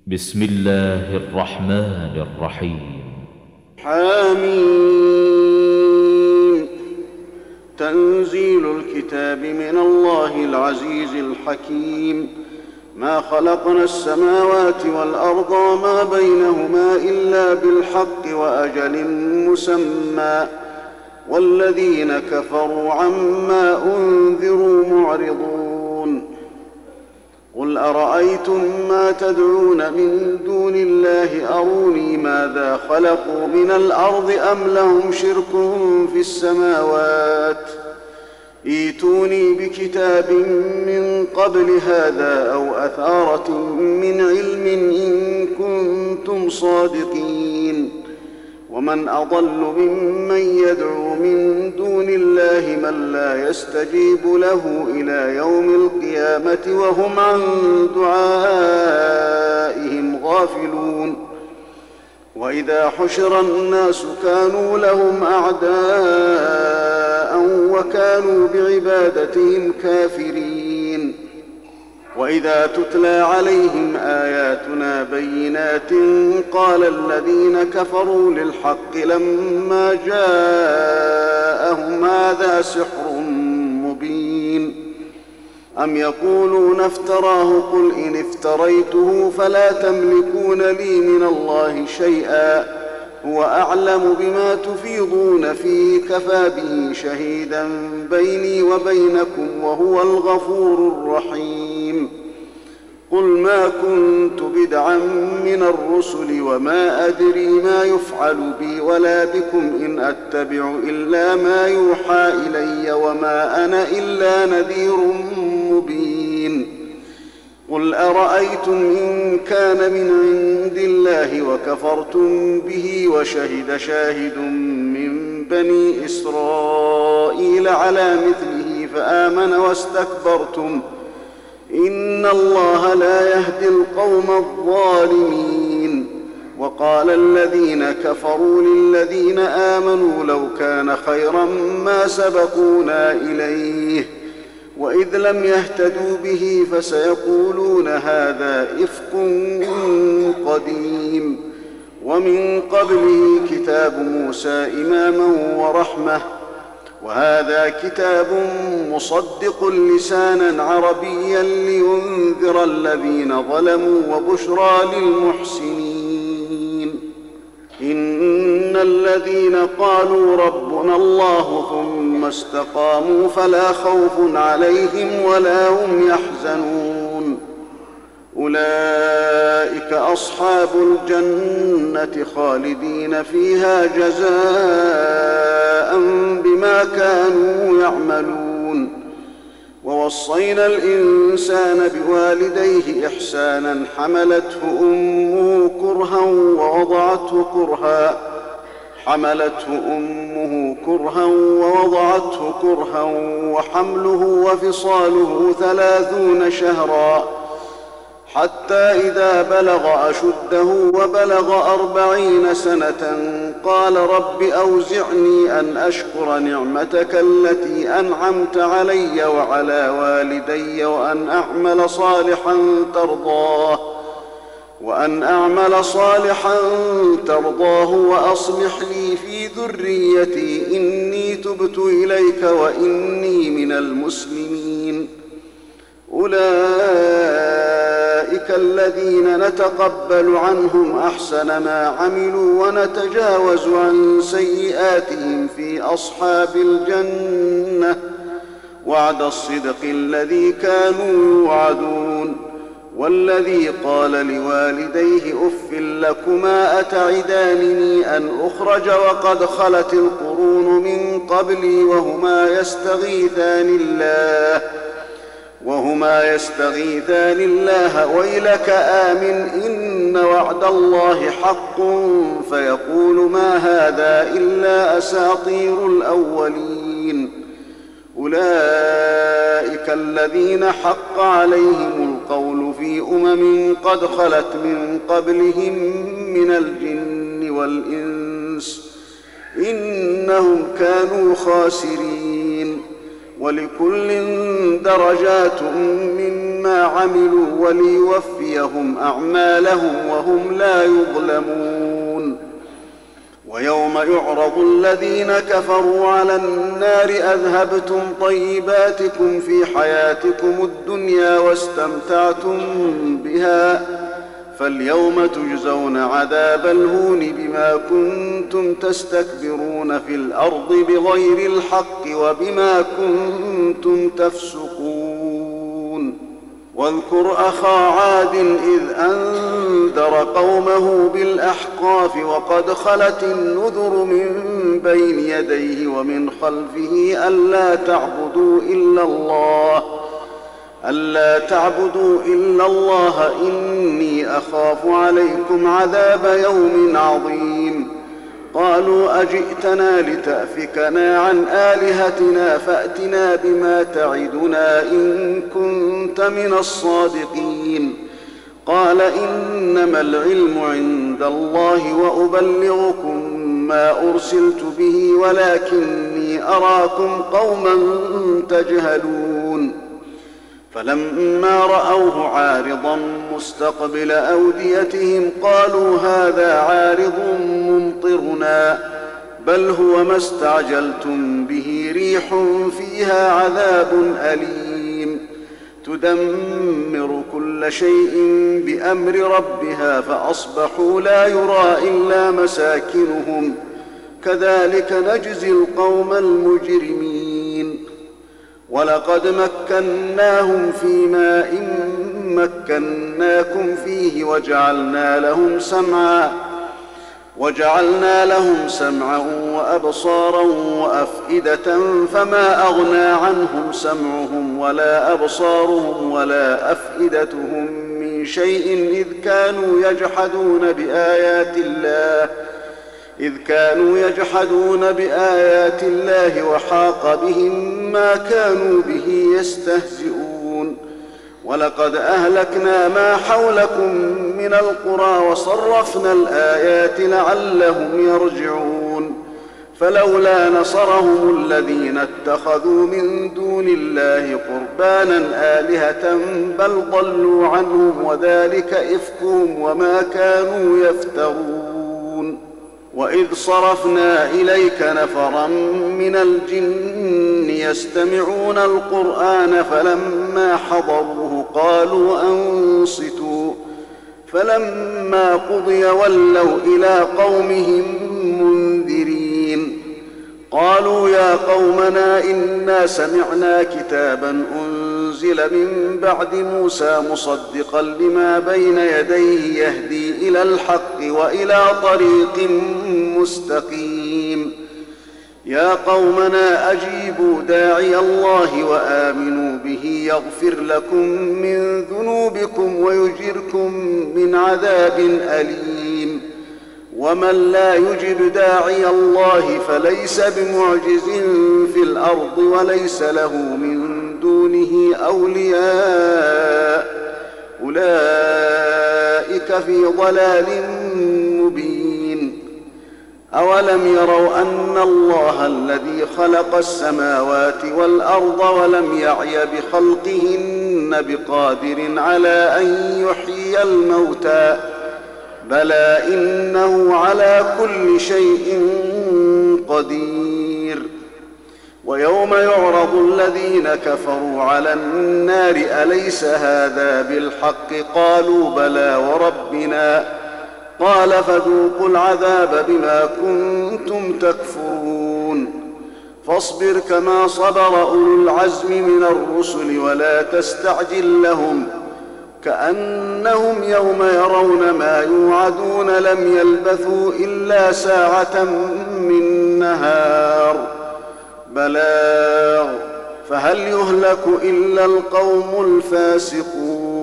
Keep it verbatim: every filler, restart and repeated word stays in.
بسم الله الرحمن الرحيم. حميم. تنزيل الكتاب من الله العزيز الحكيم. ما خلقنا السماوات والأرض وما بينهما إلا بالحق وأجل مسمى، والذين كفروا عما أنذروا معرضون. قل أرأيتم ما تدعون من دون الله أروني ماذا خلقوا من الأرض أم لهم شرك في السماوات، ائتوني بكتاب من قبل هذا أو أثارة من علم إن كنتم صادقين. ومن أضل ممن يدعو من دون الله من لا يستجيب له إلى يوم القيامة وهم عن دعائهم غافلون. وإذا حشر الناس كانوا لهم أعداء وكانوا بعبادتهم كافرين. وإذا تتلى عليهم آياتنا بينات قال الذين كفروا للحق لما جاءهم هذا سحر مبين. أم يقولون افتراه قل إن افتريته فلا تملكون لي من الله شيئا هو أعلم بما تفيضون فيه كفى به شهيدا بيني وبينكم وهو الغفور الرحيم. قل ما كنت بدعا من الرسل وما أدري ما يفعل بي ولا بكم إن أتبع إلا ما يوحى إلي وما أنا إلا نذير مبين. قل أرأيتم إن كان من عند الله وكفرتم به وشهد شاهد من بني إسرائيل على مثله فآمن واستكبرتم إن الله لا يهدي القوم الظالمين. وقال الذين كفروا للذين آمنوا لو كان خيرا ما سبقونا إليه وإذ لم يهتدوا به فسيقولون هذا إفك قديم. ومن قبله كتاب موسى إماما ورحمة وهذا كتاب مصدق لسانا عربيا لينذر الذين ظلموا وبشرى للمحسنين. إن الذين قالوا ربنا الله ثم استقاموا فلا خوف عليهم ولا هم يحزنون. أولئك أصحاب الجنة خالدين فيها جزاء بما كانوا يعملون. ووصينا الإنسان بوالديه إحسانا حملته أمه كرها ووضعته كرها حملته أمه كرها ووضعته كرها وحمله وفصاله ثلاثون شهرا حتى إذا بلغ أشده وبلغ أربعين سنة قال رب أوزعني أن أشكر نعمتك التي أنعمت علي وعلى والدي وأن أعمل صالحا ترضاه وأن أعمل صالحا ترضاه وأصلح لي في ذريتي إني تبت إليك وإني من المسلمين. أولئك الذين نتقبل عنهم أحسن ما عملوا ونتجاوز عن سيئاتهم في أصحاب الجنة وعد الصدق الذي كانوا يوعدون. والذي قال لوالديه أف لكما أتعدانني أن أخرج وقد خلت القرون من قبلي وهما يستغيثان الله وهما يستغيثان الله ويلك آمن إن وعد الله حق فيقول ما هذا إلا أساطير الأولين. أولئك الذين حق عليهم القول في أمم قد خلت من قبلهم من الجن والإنس إنهم كانوا خاسرين. ولكل درجات مما عملوا وليوفيهم أعمالهم وهم لا يظلمون. ويوم يعرض الذين كفروا على النار أذهبتم طيباتكم في حياتكم الدنيا واستمتعتم بها فاليوم تجزون عذاب الهون بما كنتم تستكبرون في الأرض بغير الحق وبما كنتم تفسقون. واذكر أخا عاد إذ أنذر قومه بالأحقاف وقد خلت النذر من بين يديه ومن خلفه ألا تعبدوا إلا الله ألا تعبدوا إلا الله إني أخاف عليكم عذاب يوم عظيم. قالوا أجئتنا لتأفكنا عن آلهتنا فأتنا بما تعدنا إن كنت من الصادقين. قال إنما العلم عند الله وأبلغكم ما أرسلت به ولكني أراكم قوما تجهلون. فلما رأوه عارضا مستقبل أوديتهم قالوا هذا عارض ممطرنا بل هو ما استعجلتم به ريح فيها عذاب أليم تدمر كل شيء بأمر ربها فأصبحوا لا يرى إلا مساكنهم كذلك نجزي القوم المجرمين. ولقد مكناهم في ماء مكناكم فيه وجعلنا لهم سمعا وجعلنا لهم سمعا وأبصارا وأفئدة فما أغنى عنهم سمعهم ولا أبصارهم ولا أفئدتهم من شيء إذ كانوا يجحدون بآيات الله إذ كانوا يجحدون بآيات الله وحاق بهم ما كانوا به يستهزئون. ولقد أهلكنا ما حولكم من القرى وصرفنا الآيات لعلهم يرجعون. فلولا نصرهم الذين اتخذوا من دون الله قربانا آلهة بل ضلوا عنهم وذلك إفكهم وما كانوا يفترون. وإذ صرفنا إليك نفرا من الجن يستمعون القرآن فلما حضروه قالوا أنصتوا فلما قضي ولوا إلى قومهم منذرين. قالوا يا قومنا إنا سمعنا كتابا أنزل من بعد موسى مصدقا لما بين يديه يهدي إلى الحق وإلى طريق مستقيم. يا قومنا أجيبوا داعي الله وآمنوا به يغفر لكم من ذنوبكم ويجركم من عذاب أليم. ومن لا يجب داعي الله فليس بمعجز في الأرض وليس له من دونه أولياء أولئك في ضلال مبين. أولم يروا أن الله الذي خلق السماوات والأرض ولم يعي بخلقهن بقادر على أن يحيي الموتى بلى إنه على كل شيء قدير. ويوم يعرض الذين كفروا على النار أليس هذا بالحق قالوا بلى وربنا قال فذوقوا العذاب بما كنتم تكفرون. فاصبر كما صبر أولو العزم من الرسل ولا تستعجل لهم كأنهم يوم يرون ما يوعدون لم يلبثوا إلا ساعة من نهار بلاغ فهل يهلك إلا القوم الفاسقون.